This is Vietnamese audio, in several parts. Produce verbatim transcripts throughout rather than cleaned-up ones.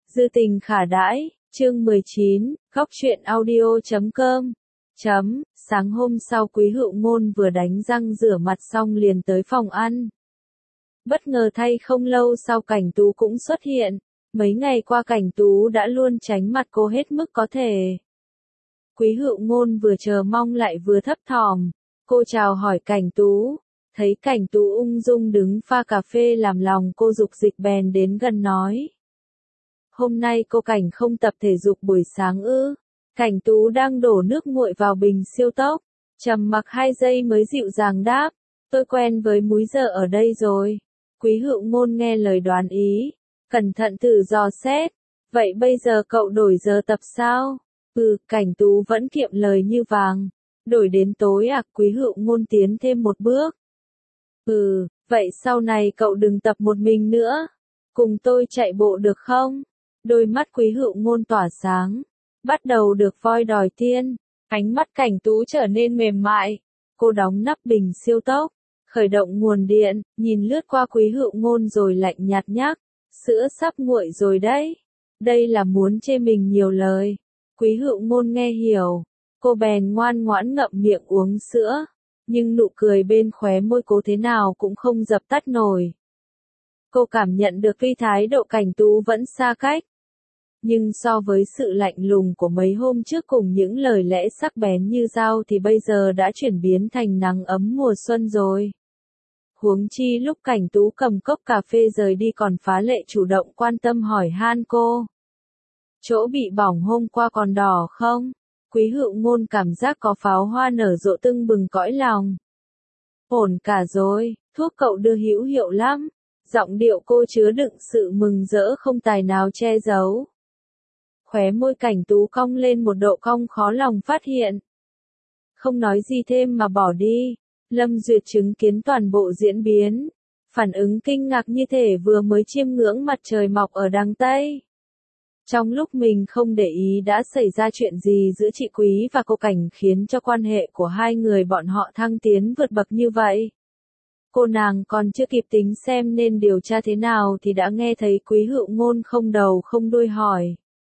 Dư tình khả đãi, chương mười chín, góc truyện audio chấm com. Chấm, sáng hôm sau Quý Hựu Ngôn vừa đánh răng rửa mặt xong liền tới phòng ăn. Bất ngờ thay không lâu sau Cảnh Tú cũng xuất hiện, mấy ngày qua Cảnh Tú đã luôn tránh mặt cô hết mức có thể. Quý Hựu Ngôn vừa chờ mong lại vừa thấp thỏm, cô chào hỏi Cảnh Tú, thấy Cảnh Tú ung dung đứng pha cà phê làm lòng cô dục dịch bèn đến gần nói. Hôm nay cô Cảnh không tập thể dục buổi sáng ư? Cảnh Tú đang đổ nước nguội vào bình siêu tốc, trầm mặc hai giây mới dịu dàng đáp, tôi quen với múi giờ ở đây rồi. Quý Hựu Ngôn nghe lời đoán ý, cẩn thận thử dò xét, vậy bây giờ cậu đổi giờ tập sao? Ừ, Cảnh Tú vẫn kiệm lời như vàng, đổi đến tối à? Quý Hựu Ngôn tiến thêm một bước. Ừ, vậy sau này cậu đừng tập một mình nữa, cùng tôi chạy bộ được không? Đôi mắt Quý Hựu Ngôn tỏa sáng, bắt đầu được voi đòi tiên, ánh mắt Cảnh Tú trở nên mềm mại, cô đóng nắp bình siêu tốc, khởi động nguồn điện, nhìn lướt qua Quý Hựu Ngôn rồi lạnh nhạt nhắc, sữa sắp nguội rồi đấy, đây là muốn chê mình nhiều lời. Quý Hựu Ngôn nghe hiểu, cô bèn ngoan ngoãn ngậm miệng uống sữa, nhưng nụ cười bên khóe môi cô thế nào cũng không dập tắt nổi. Cô cảm nhận được tuy thái độ Cảnh Tú vẫn xa cách, nhưng so với sự lạnh lùng của mấy hôm trước cùng những lời lẽ sắc bén như dao thì bây giờ đã chuyển biến thành nắng ấm mùa xuân rồi. Huống chi lúc Cảnh Tú cầm cốc cà phê rời đi còn phá lệ chủ động quan tâm hỏi han cô. Chỗ bị bỏng hôm qua còn đỏ không? Quý Hựu Ngôn cảm giác có pháo hoa nở rộ tưng bừng cõi lòng. Ổn cả rồi, thuốc cậu đưa hữu hiệu lắm. Giọng điệu cô chứa đựng sự mừng rỡ không tài nào che giấu. Khóe môi Cảnh Tú cong lên một độ cong khó lòng phát hiện. Không nói gì thêm mà bỏ đi. Lâm Duyệt chứng kiến toàn bộ diễn biến, phản ứng kinh ngạc như thể vừa mới chiêm ngưỡng mặt trời mọc ở đằng Tây. Trong lúc mình không để ý đã xảy ra chuyện gì giữa chị Quý và cô Cảnh khiến cho quan hệ của hai người bọn họ thăng tiến vượt bậc như vậy. Cô nàng còn chưa kịp tính xem nên điều tra thế nào thì đã nghe thấy Quý Hựu Ngôn không đầu không đuôi hỏi.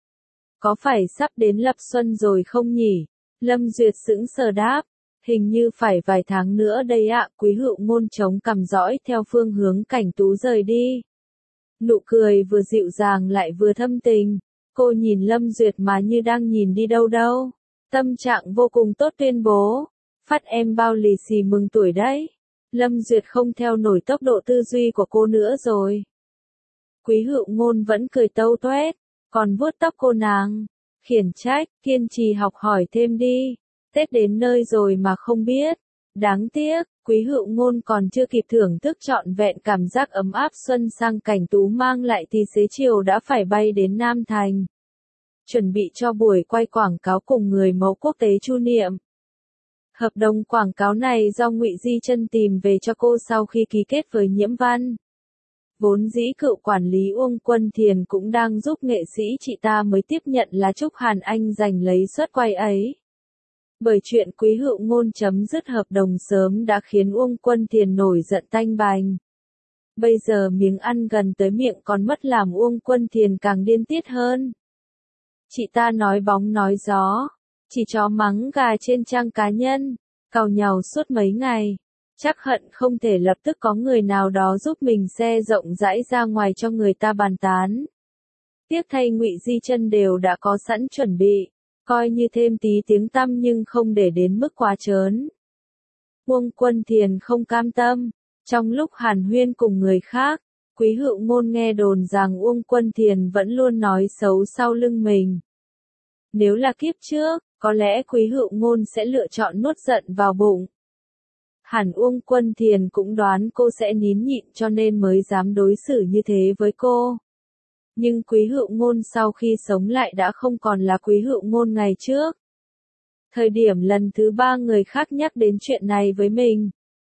Có phải sắp đến lập xuân rồi không nhỉ? Lâm Duyệt sững sờ đáp. Hình như phải vài tháng nữa đây ạ. Quý Hựu Ngôn chống cằm dõi theo phương hướng Cảnh Tú rời đi. Nụ cười vừa dịu dàng lại vừa thâm tình. Cô nhìn Lâm Duyệt mà như đang nhìn đi đâu đâu. Tâm trạng vô cùng tốt tuyên bố. Phát em bao lì xì mừng tuổi đấy. Lâm Duyệt không theo nổi tốc độ tư duy của cô nữa rồi. Quý Hựu Ngôn vẫn cười tâu toét, còn vuốt tóc cô nàng. Khiển trách, kiên trì học hỏi thêm đi. Tết đến nơi rồi mà không biết. Đáng tiếc, Quý Hựu Ngôn còn chưa kịp thưởng thức trọn vẹn cảm giác ấm áp xuân sang Cảnh Tú mang lại thì xế chiều đã phải bay đến Nam Thành. Chuẩn bị cho buổi quay quảng cáo cùng người mẫu quốc tế Chu Niệm. Hợp đồng quảng cáo này do Ngụy Di Trân tìm về cho cô sau khi ký kết với Nhiễm Văn. Vốn dĩ cựu quản lý Uông Quân Thiền cũng đang giúp nghệ sĩ chị ta mới tiếp nhận là Trúc Hàn Anh giành lấy suất quay ấy. Bởi chuyện Quý Hựu Ngôn chấm dứt hợp đồng sớm đã khiến Uông Quân Thiền nổi giận tanh bành. Bây giờ miếng ăn gần tới miệng còn mất làm Uông Quân Thiền càng điên tiết hơn. Chị ta nói bóng nói gió, chỉ chó mắng gà trên trang cá nhân, càu nhàu suốt mấy ngày. Chắc hận không thể lập tức có người nào đó giúp mình xe rộng rãi ra ngoài cho người ta bàn tán. Tiếc thay Ngụy Di Trân đều đã có sẵn chuẩn bị. Coi như thêm tí tiếng tăm nhưng không để đến mức quá trớn. Uông Quân Thiền không cam tâm. Trong lúc hàn huyên cùng người khác, Quý Hựu Ngôn nghe đồn rằng Uông Quân Thiền vẫn luôn nói xấu sau lưng mình. Nếu là kiếp trước, có lẽ Quý Hựu Ngôn sẽ lựa chọn nuốt giận vào bụng. Hẳn Uông Quân Thiền cũng đoán cô sẽ nín nhịn cho nên mới dám đối xử như thế với cô. Nhưng Quý Hựu Ngôn sau khi sống lại đã không còn là Quý Hựu Ngôn ngày trước. Thời điểm lần thứ ba người khác nhắc đến chuyện này với mình,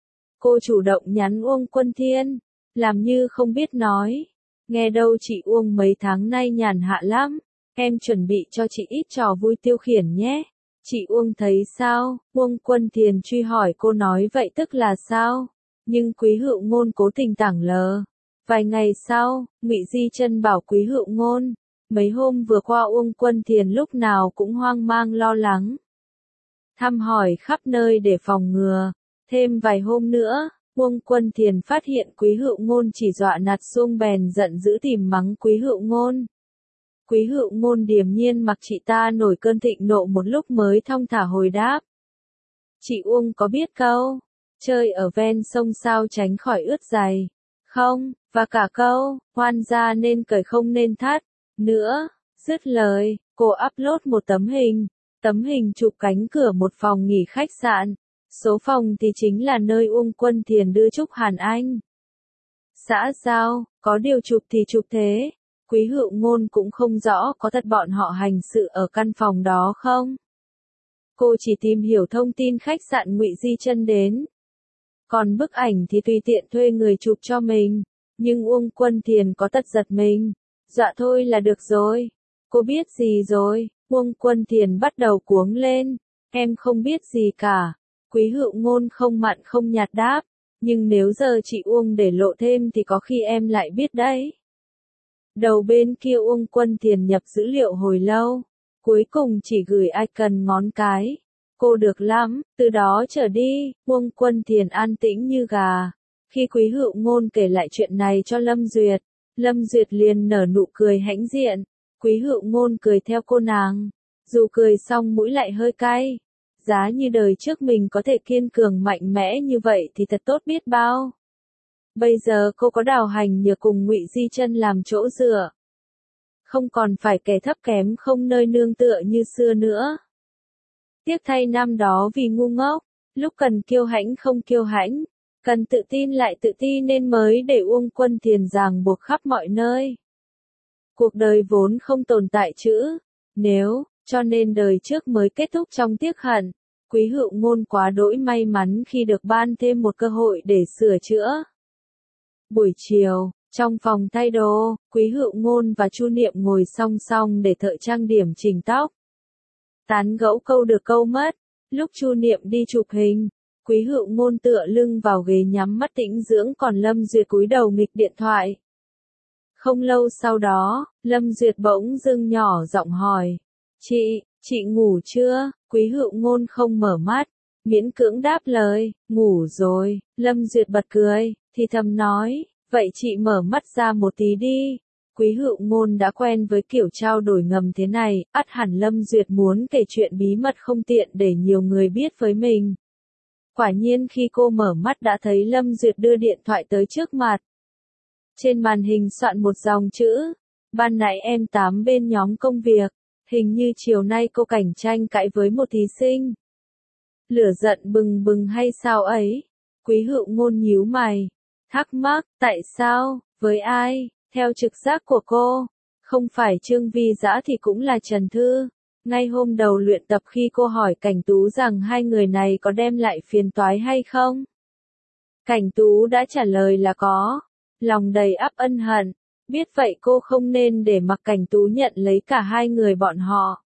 cô chủ động nhắn Uông Quân Thiên, làm như không biết nói. Nghe đâu chị Uông mấy tháng nay nhàn hạ lắm, em chuẩn bị cho chị ít trò vui tiêu khiển nhé. Chị Uông thấy sao? Uông Quân Thiền truy hỏi cô nói vậy tức là sao? Nhưng Quý Hựu Ngôn cố tình tảng lờ. Vài ngày sau, Ngụy Di Trân bảo Quý Hựu Ngôn, Mấy hôm vừa qua Uông Quân Thiền lúc nào cũng hoang mang lo lắng. Thăm hỏi khắp nơi để phòng ngừa. Thêm vài hôm nữa, Uông Quân Thiền phát hiện Quý Hựu Ngôn chỉ dọa nạt xuông bèn giận dữ tìm mắng Quý Hựu Ngôn. Quý Hựu Ngôn điềm nhiên mặc chị ta nổi cơn thịnh nộ một lúc mới thong thả hồi đáp. Chị Uông có biết câu, chơi ở ven sông sao tránh khỏi ướt giày, không, và cả câu, hoan gia nên cởi không nên thắt, nữa, dứt lời, cô upload một tấm hình, tấm hình chụp cánh cửa một phòng nghỉ khách sạn, số phòng thì chính là nơi Uông Quân Thiền đưa Trúc Hàn Anh. Xã giao, có điều chụp thì chụp thế, Quý Hựu Ngôn cũng không rõ có thật bọn họ hành sự ở căn phòng đó không. Cô chỉ tìm hiểu thông tin khách sạn Ngụy Di Chân đến. Còn bức ảnh thì tùy tiện thuê người chụp cho mình, nhưng Uông Quân Thiền có tật giật mình. Dọa thôi là được rồi. Cô biết gì rồi? Uông Quân Thiền bắt đầu cuống lên. Em không biết gì cả. Quý Hựu Ngôn không mặn không nhạt đáp. Nhưng nếu giờ chị Uông để lộ thêm thì có khi em lại biết đấy. Đầu bên kia Uông Quân Thiền nhập dữ liệu hồi lâu. Cuối cùng chỉ gửi icon ngón cái. Cô được lắm, từ đó trở đi, Uông Quân Thiền an tĩnh như gà. Khi Quý Hựu Ngôn kể lại chuyện này cho Lâm Duyệt, Lâm Duyệt liền nở nụ cười hãnh diện. Quý Hựu Ngôn cười theo cô nàng. Dù cười xong mũi lại hơi cay. Giá như đời trước mình có thể kiên cường mạnh mẽ như vậy thì thật tốt biết bao. Bây giờ cô có Đào Hành nhờ cùng Ngụy Di Chân làm chỗ dựa. Không còn phải kẻ thấp kém không nơi nương tựa như xưa nữa. Tiếc thay năm đó vì ngu ngốc, lúc cần kiêu hãnh không kiêu hãnh, cần tự tin lại tự tin nên mới để Uông Quân Thiền ràng buộc khắp mọi nơi. Cuộc đời vốn không tồn tại chữ nếu, cho nên đời trước mới kết thúc trong tiếc hận. Quý Hựu Ngôn quá đỗi may mắn khi được ban thêm một cơ hội để sửa chữa. Buổi chiều, trong phòng thay đồ, Quý Hựu Ngôn và Chu Niệm ngồi song song để thợ trang điểm chỉnh tóc. Tán gẫu câu được câu mất, lúc Chu Niệm đi chụp hình, Quý Hựu Ngôn tựa lưng vào ghế nhắm mắt tĩnh dưỡng còn Lâm Duyệt cúi đầu nghịch điện thoại. Không lâu sau đó, Lâm Duyệt bỗng dưng nhỏ giọng hỏi. Chị, chị ngủ chưa? Quý Hựu Ngôn không mở mắt, miễn cưỡng đáp lời, ngủ rồi. Lâm Duyệt bật cười, thì thầm nói, vậy chị mở mắt ra một tí đi. Quý Hựu Ngôn đã quen với kiểu trao đổi ngầm thế này, ắt hẳn Lâm Duyệt muốn kể chuyện bí mật không tiện để nhiều người biết với mình. Quả nhiên khi cô mở mắt đã thấy Lâm Duyệt đưa điện thoại tới trước mặt. Trên màn hình soạn một dòng chữ, ban nãy em tám bên nhóm công việc, hình như chiều nay cô cạnh tranh cãi với một thí sinh. Lửa giận bừng bừng hay sao ấy? Quý Hựu Ngôn nhíu mày, thắc mắc, tại sao, với ai? Theo trực giác của cô, không phải Trương Vi Dã thì cũng là Trần Thư. Ngay hôm đầu luyện tập khi cô hỏi Cảnh Tú rằng hai người này có đem lại phiền toái hay không? Cảnh Tú đã trả lời là có. Lòng đầy ắp ân hận. Biết vậy cô không nên để mặc Cảnh Tú nhận lấy cả hai người bọn họ.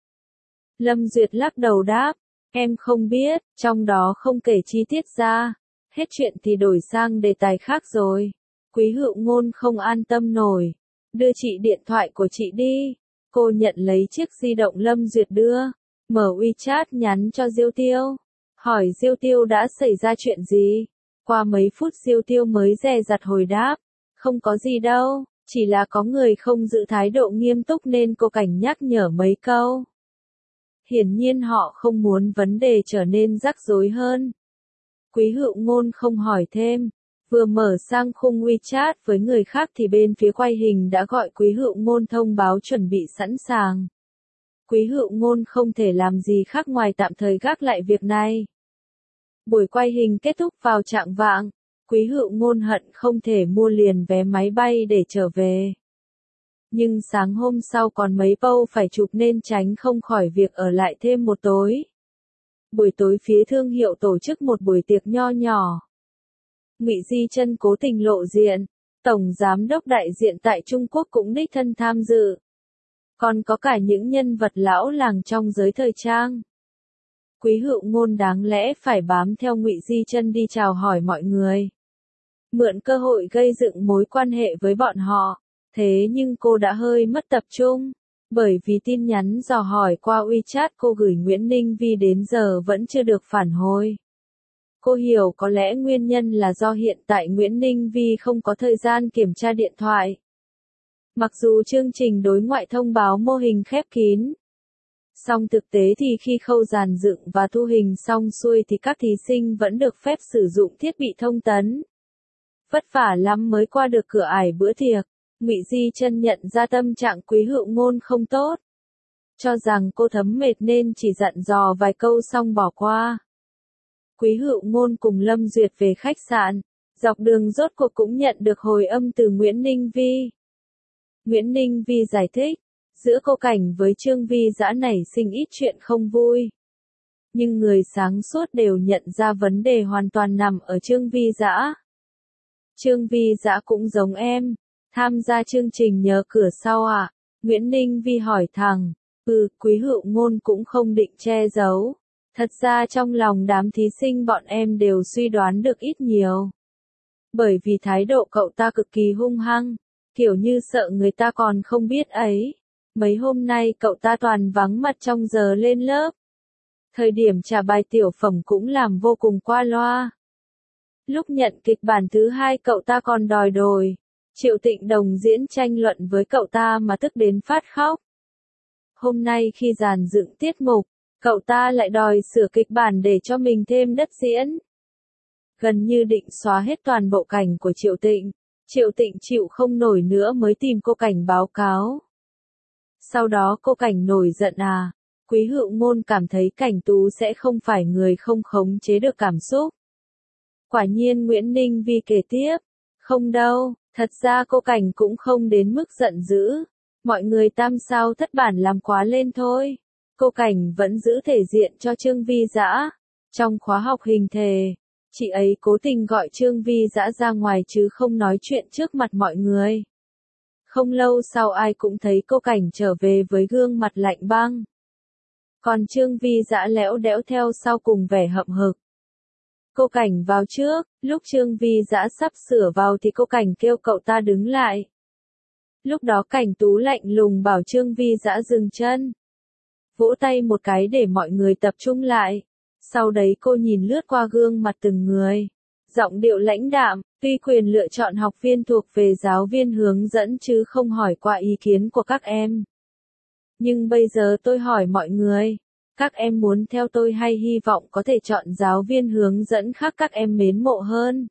Lâm Duyệt lắc đầu đáp. Em không biết, trong đó không kể chi tiết ra. Hết chuyện thì đổi sang đề tài khác rồi. Quý Hựu Ngôn không an tâm nổi. Đưa chị điện thoại của chị đi. Cô nhận lấy chiếc di động Lâm Duyệt đưa. Mở WeChat nhắn cho Diêu Tiêu. Hỏi Diêu Tiêu đã xảy ra chuyện gì. Qua mấy phút Diêu Tiêu mới dè dặt hồi đáp. Không có gì đâu, chỉ là có người không giữ thái độ nghiêm túc nên cô cảnh nhắc nhở mấy câu. Hiển nhiên họ không muốn vấn đề trở nên rắc rối hơn. Quý Hựu Ngôn không hỏi thêm. Vừa mở sang khung WeChat với người khác thì bên phía quay hình đã gọi Quý Hựu Ngôn thông báo chuẩn bị sẵn sàng. Quý Hựu Ngôn không thể làm gì khác ngoài tạm thời gác lại việc này. Buổi quay hình kết thúc vào trạng vạng. Quý Hựu Ngôn hận không thể mua liền vé máy bay để trở về. Nhưng sáng hôm sau còn mấy bâu phải chụp nên tránh không khỏi việc ở lại thêm một tối. Buổi tối phía thương hiệu tổ chức một buổi tiệc nho nhỏ. Ngụy Di Chân cố tình lộ diện, tổng giám đốc đại diện tại Trung Quốc cũng đích thân tham dự. Còn có cả những nhân vật lão làng trong giới thời trang. Quý Hựu Ngôn đáng lẽ phải bám theo Ngụy Di Chân đi chào hỏi mọi người. Mượn cơ hội gây dựng mối quan hệ với bọn họ, thế nhưng cô đã hơi mất tập trung. Bởi vì tin nhắn dò hỏi qua WeChat cô gửi Nguyễn Ninh Vi đến giờ vẫn chưa được phản hồi. Cô hiểu có lẽ nguyên nhân là do hiện tại Nguyễn Ninh Vi không có thời gian kiểm tra điện thoại. Mặc dù chương trình đối ngoại thông báo mô hình khép kín, song thực tế thì khi khâu dàn dựng và thu hình xong xuôi thì các thí sinh vẫn được phép sử dụng thiết bị thông tấn. Vất vả lắm mới qua được cửa ải bữa tiệc. Ngụy Di Trân nhận ra tâm trạng Quý Hữu Ngôn không tốt, cho rằng cô thấm mệt nên chỉ dặn dò vài câu xong bỏ qua. Quý Hữu Ngôn cùng Lâm Duyệt về khách sạn, dọc đường rốt cuộc cũng nhận được hồi âm từ Nguyễn Ninh Vi. Nguyễn Ninh Vi giải thích, giữa cô Cảnh với Trương Vi Dã nảy sinh ít chuyện không vui. Nhưng người sáng suốt đều nhận ra vấn đề hoàn toàn nằm ở Trương Vi Dã. Trương Vi Dã cũng giống em, tham gia chương trình nhờ cửa sau à? Nguyễn Ninh Vi hỏi thẳng. Ừ, Quý Hữu Ngôn cũng không định che giấu. Thật ra trong lòng đám thí sinh bọn em đều suy đoán được ít nhiều. Bởi vì thái độ cậu ta cực kỳ hung hăng, kiểu như sợ người ta còn không biết ấy. Mấy hôm nay cậu ta toàn vắng mặt trong giờ lên lớp. Thời điểm trả bài tiểu phẩm cũng làm vô cùng qua loa. Lúc nhận kịch bản thứ hai cậu ta còn đòi đổi. Triệu Tịnh Đồng diễn tranh luận với cậu ta mà tức đến phát khóc. Hôm nay khi dàn dựng tiết mục, cậu ta lại đòi sửa kịch bản để cho mình thêm đất diễn. Gần như định xóa hết toàn bộ cảnh của Triệu Tịnh. Triệu Tịnh chịu không nổi nữa mới tìm cô Cảnh báo cáo. Sau đó cô Cảnh nổi giận à. Quý Hữu Ngôn cảm thấy Cảnh Tú sẽ không phải người không khống chế được cảm xúc. Quả nhiên Nguyễn Ninh Vi kể tiếp. Không đâu, thật ra cô Cảnh cũng không đến mức giận dữ. Mọi người tam sao thất bản làm quá lên thôi. Cô Cảnh vẫn giữ thể diện cho Trương Vi Dã. Trong khóa học hình thể, chị ấy cố tình gọi Trương Vi Dã ra ngoài chứ không nói chuyện trước mặt mọi người. Không lâu sau ai cũng thấy cô Cảnh trở về với gương mặt lạnh băng. Còn Trương Vi Dã lẽo đẽo theo sau cùng vẻ hậm hực. Cô Cảnh vào trước, lúc Trương Vi Dã sắp sửa vào thì cô Cảnh kêu cậu ta đứng lại. Lúc đó Cảnh Tú lạnh lùng bảo Trương Vi Dã dừng chân. Vỗ tay một cái để mọi người tập trung lại. Sau đấy cô nhìn lướt qua gương mặt từng người. Giọng điệu lãnh đạm, tuy quyền lựa chọn học viên thuộc về giáo viên hướng dẫn chứ không hỏi qua ý kiến của các em. Nhưng bây giờ tôi hỏi mọi người, các em muốn theo tôi hay hy vọng có thể chọn giáo viên hướng dẫn khác các em mến mộ hơn?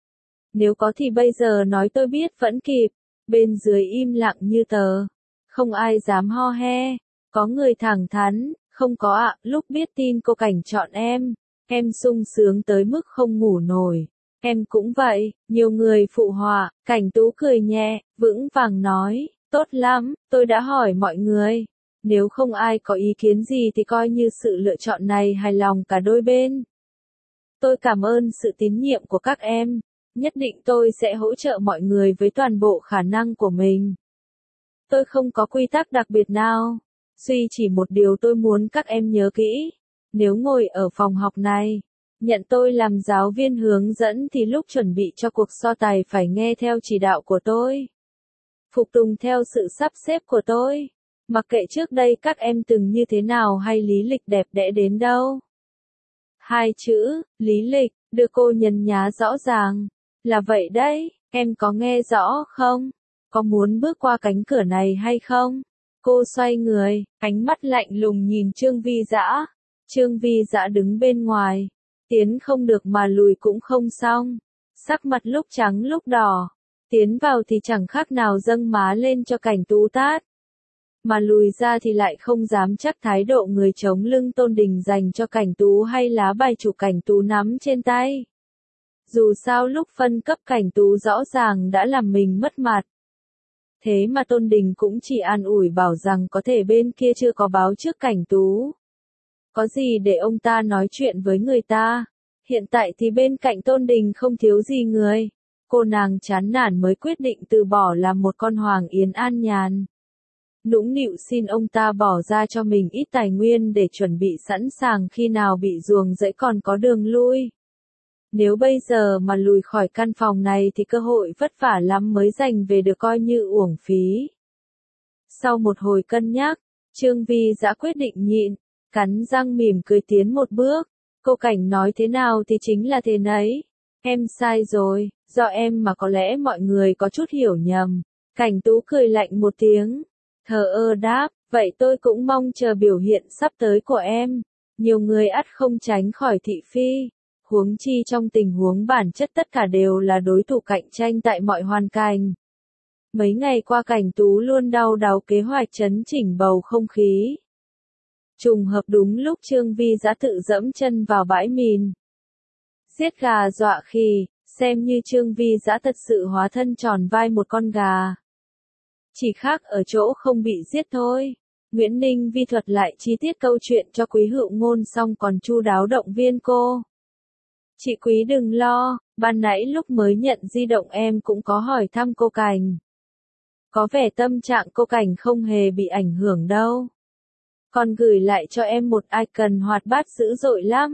Nếu có thì bây giờ nói tôi biết vẫn kịp. Bên dưới im lặng như tờ. Không ai dám ho he. Có người thẳng thắn, không có ạ, lúc biết tin cô Cảnh chọn em, em sung sướng tới mức không ngủ nổi. Em cũng vậy, nhiều người phụ họa. Cảnh Tú cười nhẹ, vững vàng nói, tốt lắm, tôi đã hỏi mọi người. Nếu không ai có ý kiến gì thì coi như sự lựa chọn này hài lòng cả đôi bên. Tôi cảm ơn sự tín nhiệm của các em. Nhất định tôi sẽ hỗ trợ mọi người với toàn bộ khả năng của mình. Tôi không có quy tắc đặc biệt nào. Duy chỉ một điều tôi muốn các em nhớ kỹ. Nếu ngồi ở phòng học này, nhận tôi làm giáo viên hướng dẫn thì lúc chuẩn bị cho cuộc so tài phải nghe theo chỉ đạo của tôi. Phục tùng theo sự sắp xếp của tôi. Mặc kệ trước đây các em từng như thế nào hay lý lịch đẹp đẽ đến đâu. Hai chữ, lý lịch, được cô nhấn nhá rõ ràng. Là vậy đấy, em có nghe rõ không? Có muốn bước qua cánh cửa này hay không? Cô xoay người, ánh mắt lạnh lùng nhìn Trương Vi Dã. Trương Vi Dã đứng bên ngoài. Tiến không được mà lùi cũng không xong. Sắc mặt lúc trắng lúc đỏ. Tiến vào thì chẳng khác nào dâng má lên cho Cảnh Tú tát. Mà lùi ra thì lại không dám chắc thái độ người chống lưng Tôn Đình dành cho Cảnh Tú hay lá bài chủ Cảnh Tú nắm trên tay. Dù sao lúc phân cấp Cảnh Tú rõ ràng đã làm mình mất mặt. Thế mà Tôn Đình cũng chỉ an ủi bảo rằng có thể bên kia chưa có báo trước Cảnh Tú. Có gì để ông ta nói chuyện với người ta. Hiện tại thì bên cạnh Tôn Đình không thiếu gì người. Cô nàng chán nản mới quyết định từ bỏ làm một con Hoàng Yến an nhàn. Nũng nịu xin ông ta bỏ ra cho mình ít tài nguyên để chuẩn bị sẵn sàng khi nào bị ruồng rẫy còn có đường lui. Nếu bây giờ mà lùi khỏi căn phòng này thì cơ hội vất vả lắm mới giành về được coi như uổng phí. Sau một hồi cân nhắc, Trương Vi Dã quyết định nhịn, cắn răng mỉm cười tiến một bước. Cô Cảnh nói thế nào thì chính là thế nấy. Em sai rồi, do em mà có lẽ mọi người có chút hiểu nhầm. Cảnh Tú cười lạnh một tiếng, thờ ơ đáp, vậy tôi cũng mong chờ biểu hiện sắp tới của em. Nhiều người ắt không tránh khỏi thị phi. Huống chi trong tình huống bản chất tất cả đều là đối thủ cạnh tranh tại mọi hoàn cảnh. Mấy ngày qua Cảnh Tú luôn đau đáu kế hoạch chấn chỉnh bầu không khí. Trùng hợp đúng lúc Trương Vi Dã tự dẫm chân vào bãi mìn. Giết gà dọa khỉ, xem như Trương Vi Dã thật sự hóa thân tròn vai một con gà. Chỉ khác ở chỗ không bị giết thôi. Nguyễn Ninh Vi thuật lại chi tiết câu chuyện cho Quý Hữu Ngôn xong còn chu đáo động viên cô. Chị Quý đừng lo, ban nãy lúc mới nhận di động em cũng có hỏi thăm cô Cảnh. Có vẻ tâm trạng cô Cảnh không hề bị ảnh hưởng đâu. Còn gửi lại cho em một icon hoạt bát dữ dội lắm.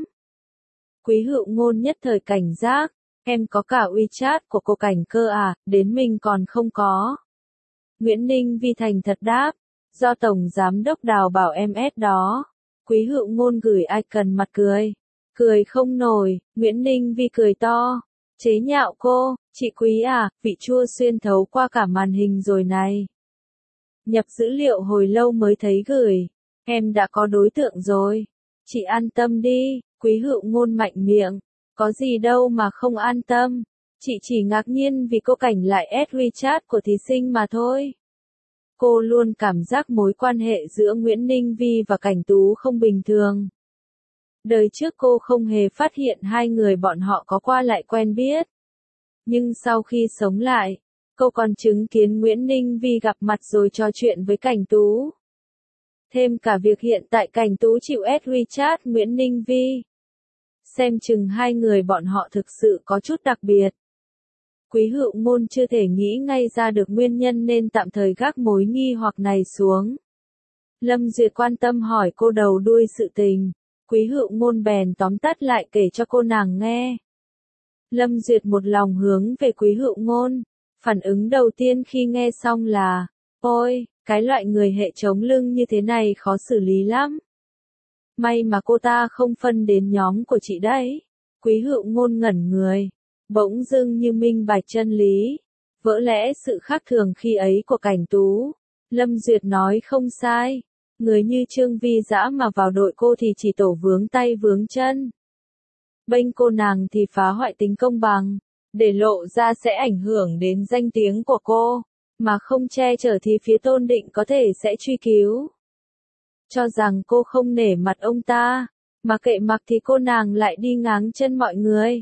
Quý Hữu Ngôn nhất thời cảnh giác, em có cả WeChat của cô Cảnh cơ à, đến mình còn không có. Nguyễn Ninh Vi thành thật đáp, do Tổng Giám đốc Đào bảo em ép đó. Quý Hữu Ngôn gửi icon mặt cười. Cười không nổi, Nguyễn Ninh Vi cười to. Chế nhạo cô, chị Quý à, vị chua xuyên thấu qua cả màn hình rồi này. Nhập dữ liệu hồi lâu mới thấy gửi. Em đã có đối tượng rồi. Chị an tâm đi, Quý Hữu Ngôn mạnh miệng. Có gì đâu mà không an tâm. Chị chỉ ngạc nhiên vì cô Cảnh lại add WeChat của thí sinh mà thôi. Cô luôn cảm giác mối quan hệ giữa Nguyễn Ninh Vi và Cảnh Tú không bình thường. Đời trước cô không hề phát hiện hai người bọn họ có qua lại quen biết. Nhưng sau khi sống lại, cô còn chứng kiến Nguyễn Ninh Vi gặp mặt rồi trò chuyện với Cảnh Tú. Thêm cả việc hiện tại Cảnh Tú chịu add WeChat Nguyễn Ninh Vi. Xem chừng hai người bọn họ thực sự có chút đặc biệt. Quý Hữu Ngôn chưa thể nghĩ ngay ra được nguyên nhân nên tạm thời gác mối nghi hoặc này xuống. Lâm Duyệt quan tâm hỏi cô đầu đuôi sự tình. Quý Hữu Ngôn bèn tóm tắt lại kể cho cô nàng nghe. Lâm Duyệt một lòng hướng về Quý Hữu Ngôn. Phản ứng đầu tiên khi nghe xong là, ôi, cái loại người hệ chống lưng như thế này khó xử lý lắm. May mà cô ta không phân đến nhóm của chị đấy. Quý Hữu Ngôn ngẩn người. Bỗng dưng như minh bạch chân lý. Vỡ lẽ sự khác thường khi ấy của Cảnh Tú. Lâm Duyệt nói không sai. Người như Trương Vi Dã mà vào đội cô thì chỉ tổ vướng tay vướng chân. Bênh cô nàng thì phá hoại tính công bằng. Để lộ ra sẽ ảnh hưởng đến danh tiếng của cô. Mà không che chở thì phía Tôn Định có thể sẽ truy cứu. Cho rằng cô không nể mặt ông ta. Mà kệ mặc thì cô nàng lại đi ngáng chân mọi người.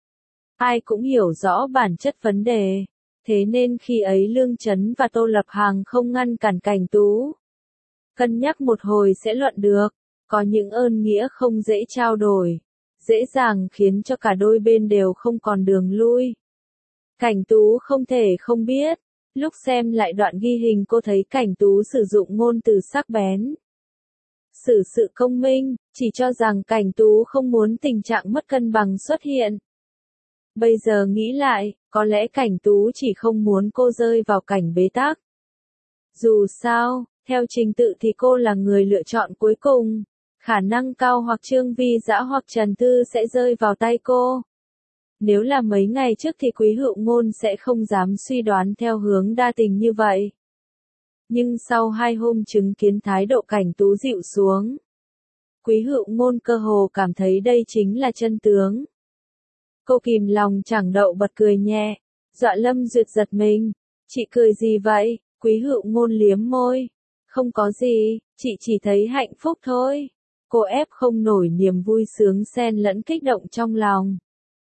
Ai cũng hiểu rõ bản chất vấn đề. Thế nên khi ấy Lương Chấn và Tô Lập Hàng không ngăn cản Cảnh Tú. Cân nhắc một hồi sẽ luận được. Có những ơn nghĩa không dễ trao đổi. Dễ dàng khiến cho cả đôi bên đều không còn đường lui. Cảnh Tú không thể không biết. Lúc xem lại đoạn ghi hình cô thấy Cảnh Tú sử dụng ngôn từ sắc bén. Xử sự công minh, chỉ cho rằng Cảnh Tú không muốn tình trạng mất cân bằng xuất hiện. Bây giờ nghĩ lại, có lẽ Cảnh Tú chỉ không muốn cô rơi vào cảnh bế tắc. Dù sao, theo trình tự thì cô là người lựa chọn cuối cùng. Khả năng cao hoặc Trương Vi Dã hoặc Trần Tư sẽ rơi vào tay cô. Nếu là mấy ngày trước thì Quý Hữu Ngôn sẽ không dám suy đoán theo hướng đa tình như vậy. Nhưng sau hai hôm chứng kiến thái độ Cảnh Tú dịu xuống, Quý Hữu Ngôn cơ hồ cảm thấy đây chính là chân tướng. Cô kìm lòng chẳng đậu bật cười nhẹ, dọa Lâm Duyệt giật mình. Chị cười gì vậy? Quý Hữu Ngôn liếm môi. Không có gì, chị chỉ thấy hạnh phúc thôi. Cô ép không nổi niềm vui sướng xen lẫn kích động trong lòng.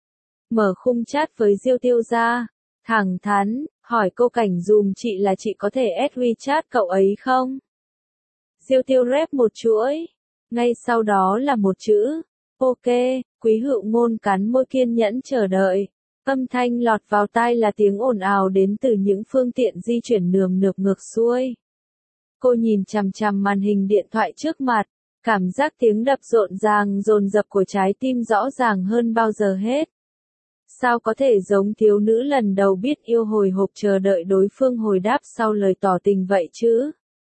Mở khung chat với Diêu Tiêu ra, thẳng thắn, hỏi cô Cảnh dùm chị là chị có thể add WeChat cậu ấy không? Diêu Tiêu rep một chuỗi, ngay sau đó là một chữ, ok. Quý Hữu Ngôn cắn môi kiên nhẫn chờ đợi. Âm thanh lọt vào tai là tiếng ồn ào đến từ những phương tiện di chuyển nườm nượp ngược xuôi. Cô nhìn chằm chằm màn hình điện thoại trước mặt, cảm giác tiếng đập rộn ràng dồn dập của trái tim rõ ràng hơn bao giờ hết. Sao có thể giống thiếu nữ lần đầu biết yêu hồi hộp chờ đợi đối phương hồi đáp sau lời tỏ tình vậy chứ?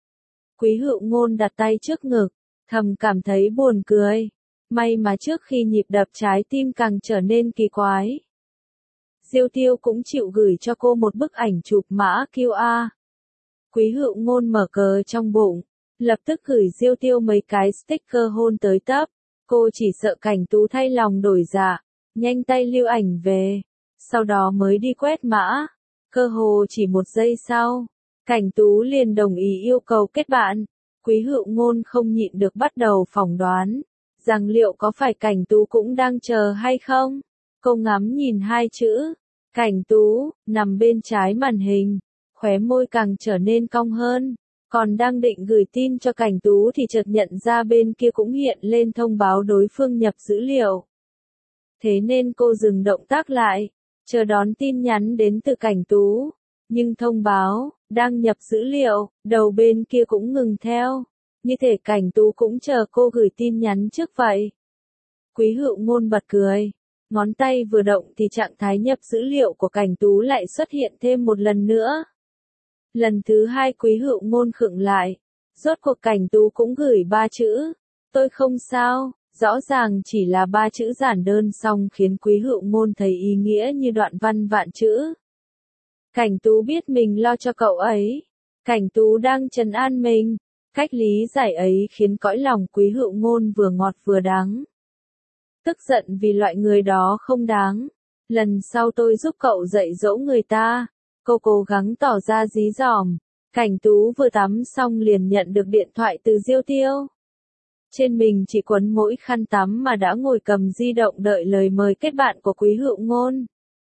Quý Hựu Ngôn đặt tay trước ngực, thầm cảm thấy buồn cười. May mà trước khi nhịp đập trái tim càng trở nên kỳ quái, Diêu Tiêu cũng chịu gửi cho cô một bức ảnh chụp mã quy rờ. Quý Hựu Ngôn mở cờ trong bụng, lập tức gửi Diêu Tiêu mấy cái sticker hôn tới tấp. Cô chỉ sợ Cảnh Tú thay lòng đổi dạ, nhanh tay lưu ảnh về, sau đó mới đi quét mã. Cơ hồ chỉ một giây sau, Cảnh Tú liền đồng ý yêu cầu kết bạn. Quý Hựu Ngôn không nhịn được bắt đầu phỏng đoán, rằng liệu có phải Cảnh Tú cũng đang chờ hay không? Cô ngắm nhìn hai chữ, Cảnh Tú, nằm bên trái màn hình, khóe môi càng trở nên cong hơn. Còn đang định gửi tin cho Cảnh Tú thì chợt nhận ra bên kia cũng hiện lên thông báo đối phương nhập dữ liệu. Thế nên cô dừng động tác lại, chờ đón tin nhắn đến từ Cảnh Tú. Nhưng thông báo, đang nhập dữ liệu, đầu bên kia cũng ngừng theo. Như thể Cảnh Tú cũng chờ cô gửi tin nhắn trước vậy. Quý Hựu Ngôn bật cười. Ngón tay vừa động thì trạng thái nhập dữ liệu của Cảnh Tú lại xuất hiện thêm một lần nữa. Lần thứ hai Quý Hựu Ngôn khựng lại. Rốt cuộc Cảnh Tú cũng gửi ba chữ. Tôi không sao, rõ ràng chỉ là ba chữ giản đơn song khiến Quý Hựu Ngôn thấy ý nghĩa như đoạn văn vạn chữ. Cảnh Tú biết mình lo cho cậu ấy. Cảnh Tú đang trấn an mình. Cách lý giải ấy khiến cõi lòng Quý Hựu Ngôn vừa ngọt vừa đắng. Tức giận vì loại người đó không đáng. Lần sau tôi giúp cậu dạy dỗ người ta. Cô cố gắng tỏ ra dí dỏm. Cảnh Tú vừa tắm xong liền nhận được điện thoại từ Diêu Tiêu. Trên mình chỉ quấn mỗi khăn tắm mà đã ngồi cầm di động đợi lời mời kết bạn của Quý Hựu Ngôn.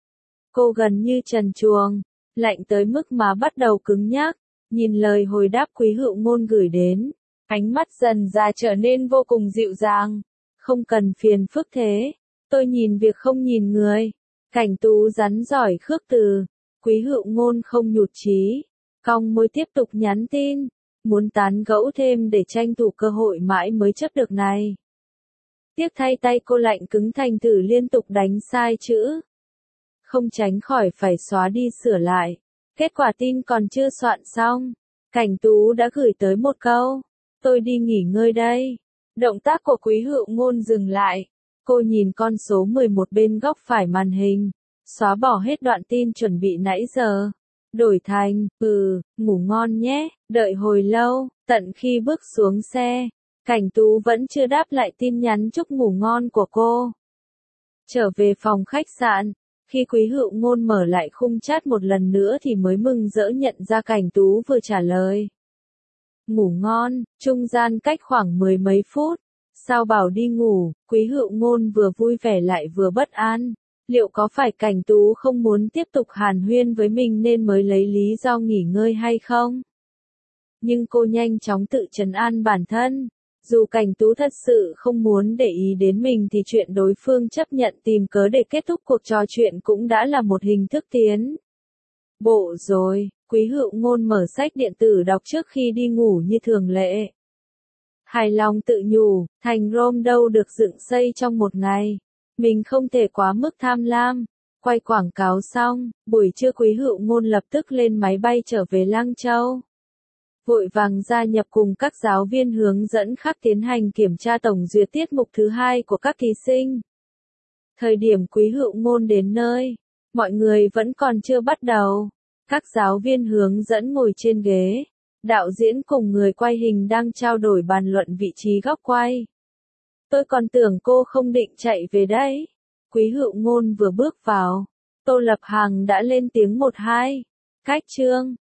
Cô gần như trần truồng, lạnh tới mức mà bắt đầu cứng nhắc, nhìn lời hồi đáp Quý Hựu Ngôn gửi đến. Ánh mắt dần ra trở nên vô cùng dịu dàng. Không cần phiền phức thế. Tôi nhìn việc không nhìn người. Cảnh Tú rắn giỏi khước từ. Quý Hựu Ngôn không nhụt chí. Cong môi tiếp tục nhắn tin. Muốn tán gẫu thêm để tranh thủ cơ hội mãi mới chấp được này. Tiếc thay tay cô lạnh cứng thành thử liên tục đánh sai chữ. Không tránh khỏi phải xóa đi sửa lại. Kết quả tin còn chưa soạn xong. Cảnh Tú đã gửi tới một câu. Tôi đi nghỉ ngơi đây. Động tác của Quý Hựu Ngôn dừng lại. Cô nhìn con số mười một bên góc phải màn hình. Xóa bỏ hết đoạn tin chuẩn bị nãy giờ. Đổi thành, ừ, ngủ ngon nhé, đợi hồi lâu, tận khi bước xuống xe. Cảnh Tú vẫn chưa đáp lại tin nhắn chúc ngủ ngon của cô. Trở về phòng khách sạn, khi Quý Hựu Ngôn mở lại khung chat một lần nữa thì mới mừng rỡ nhận ra Cảnh Tú vừa trả lời. Ngủ ngon, trung gian cách khoảng mười mấy phút. Sao bảo đi ngủ, Quý Hựu Ngôn vừa vui vẻ lại vừa bất an. Liệu có phải Cảnh Tú không muốn tiếp tục hàn huyên với mình nên mới lấy lý do nghỉ ngơi hay không? Nhưng cô nhanh chóng tự trấn an bản thân. Dù Cảnh Tú thật sự không muốn để ý đến mình thì chuyện đối phương chấp nhận tìm cớ để kết thúc cuộc trò chuyện cũng đã là một hình thức tiến bộ rồi. Quý Hựu Ngôn mở sách điện tử đọc trước khi đi ngủ như thường lệ. Hài lòng tự nhủ, thành Rome đâu được dựng xây trong một ngày. Mình không thể quá mức tham lam. Quay quảng cáo xong, buổi trưa Quý Hựu Ngôn lập tức lên máy bay trở về Lăng Châu. Vội vàng gia nhập cùng các giáo viên hướng dẫn khác tiến hành kiểm tra tổng duyệt tiết mục thứ hai của các thí sinh. Thời điểm Quý Hựu Ngôn đến nơi, mọi người vẫn còn chưa bắt đầu. Các giáo viên hướng dẫn ngồi trên ghế. Đạo diễn cùng người quay hình đang trao đổi bàn luận vị trí góc quay. Tôi còn tưởng cô không định chạy về đấy. Quý Hựu Ngôn vừa bước vào. Tô Lập Hằng đã lên tiếng một hai. Cách chương.